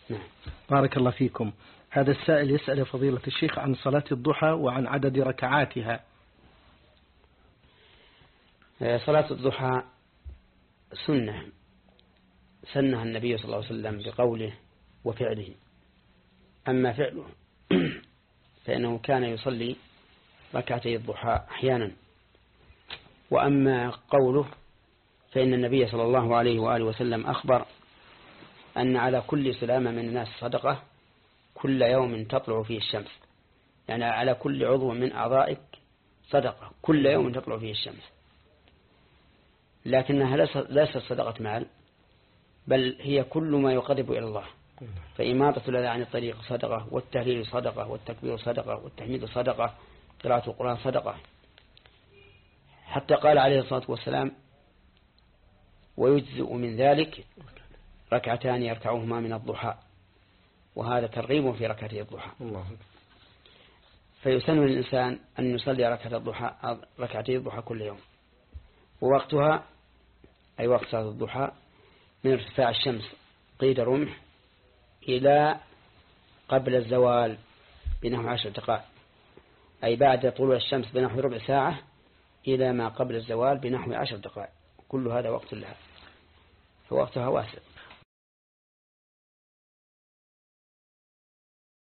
نعم. بارك الله فيكم. هذا السائل يسأل فضيلة الشيخ عن صلاة الضحى وعن عدد ركعاتها. صلاة الضحى سنها النبي صلى الله عليه وسلم بقوله وفعله. أما فعله فإنه كان يصلي ركعتي الضحى أحيانا، وأما قوله فإن النبي صلى الله عليه وآله وسلم أخبر أن على كل سلامة من الناس صدقة كل يوم تطلع فيه الشمس، يعني على كل عضو من أعضائك صدقة كل يوم تطلع فيه الشمس، لكنها ليست صدقة مال، بل هي كل ما يقرب إلى الله. فإماطة الأذى عن الطريق صدقة، والتهليل صدقة، والتكبير صدقة، والتحميد صدقة، قراءة القرآن صدقة. حتى قال عليه الصلاة والسلام ويجزئ من ذلك ركعتان يركعهما من الضحى، وهذا ترغيب في ركعتي الضحى. فيسن للإنسان أن يصلي ركعتي الضحى كل يوم، ووقتها أي وقت صلاة الضحى من ارتفاع الشمس قيد رمح إلى قبل الزوال بنحو 10 دقائق، أي بعد طلوع الشمس بنحو ربع ساعة إلى ما قبل الزوال بنحو 10 دقائق، كل هذا وقت لها، فوقتها واسع.